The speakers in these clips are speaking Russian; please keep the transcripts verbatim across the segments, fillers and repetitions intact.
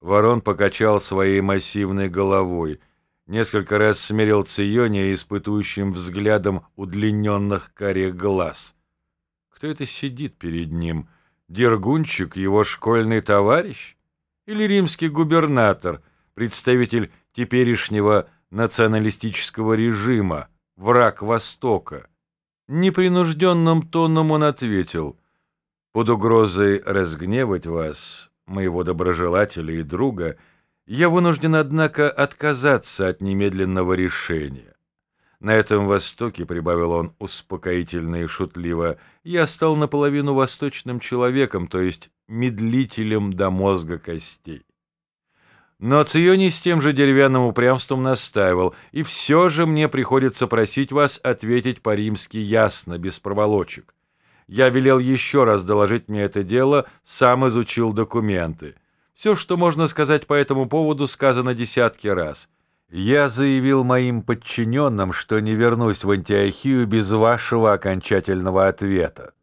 Ворон покачал своей массивной головой, несколько раз смерил Циония испытующим взглядом удлиненных карих глаз. Кто это сидит перед ним? Дергунчик, его школьный товарищ? Или римский губернатор, представитель теперешнего националистического режима, враг Востока? Непринужденным тоном он ответил: «Под угрозой разгневать вас, моего доброжелателя и друга, я вынужден, однако, отказаться от немедленного решения. На этом Востоке, — прибавил он успокоительно и шутливо, — я стал наполовину восточным человеком, то есть медлителем до мозга костей». Но Ционий с тем же деревянным упрямством настаивал: «И все же мне приходится просить вас ответить по-римски ясно, без проволочек. Я велел еще раз доложить мне это дело, сам изучил документы. Все, что можно сказать по этому поводу, сказано десятки раз. Я заявил моим подчиненным, что не вернусь в Антиохию без вашего окончательного ответа».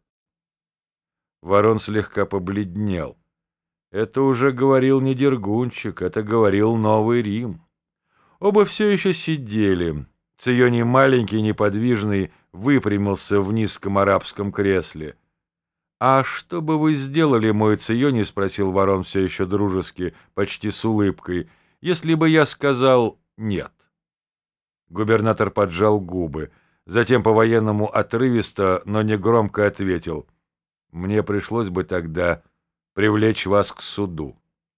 Ворон слегка побледнел. Это уже говорил не Дергунчик, это говорил Новый Рим. Оба все еще сидели. Ционий, маленький, неподвижный, выпрямился в низком арабском кресле. «А что бы вы сделали, мой Ционий, — спросил Ворон все еще дружески, почти с улыбкой, — если бы я сказал «нет»?» Губернатор поджал губы, затем по-военному отрывисто, но негромко ответил: «Мне пришлось бы тогда привлечь вас к суду».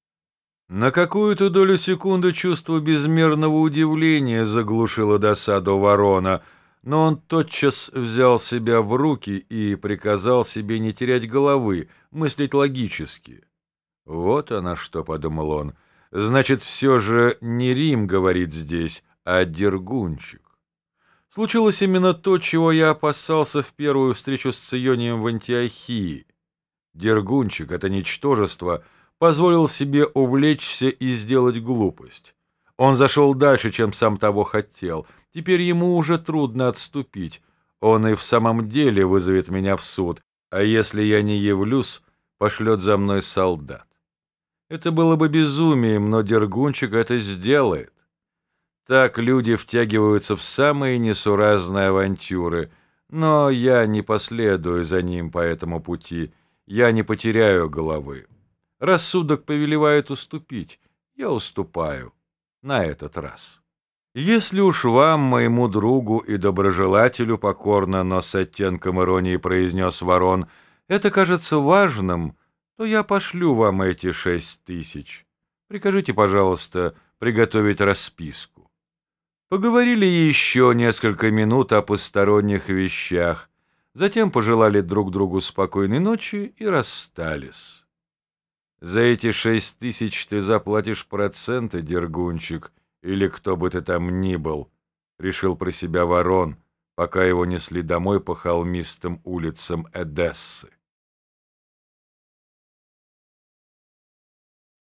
На какую-то долю секунды чувство безмерного удивления заглушило досаду Ворона, но он тотчас взял себя в руки и приказал себе не терять головы, мыслить логически. «Вот оно что», — подумал он, — «значит, все же не Рим говорит здесь, а Дергунчик». Случилось именно то, чего я опасался в первую встречу с Ционием в Антиохии. Дергунчик, это ничтожество, позволил себе увлечься и сделать глупость. Он зашел дальше, чем сам того хотел. Теперь ему уже трудно отступить. Он и в самом деле вызовет меня в суд, а если я не явлюсь, пошлет за мной солдат. Это было бы безумием, но Дергунчик это сделает. Так люди втягиваются в самые несуразные авантюры, но я не последую за ним по этому пути, я не потеряю головы. Рассудок повелевает уступить, я уступаю на этот раз. Если уж вам, моему другу и доброжелателю, покорно, но с оттенком иронии произнес Ворон, это кажется важным, то я пошлю вам эти шесть тысяч. Прикажите, пожалуйста, приготовить расписку». Поговорили еще несколько минут о посторонних вещах, затем пожелали друг другу спокойной ночи и расстались. «За эти шесть тысяч ты заплатишь проценты, Дергунчик, или кто бы ты там ни был», — решил про себя Ворон, пока его несли домой по холмистым улицам Эдессы.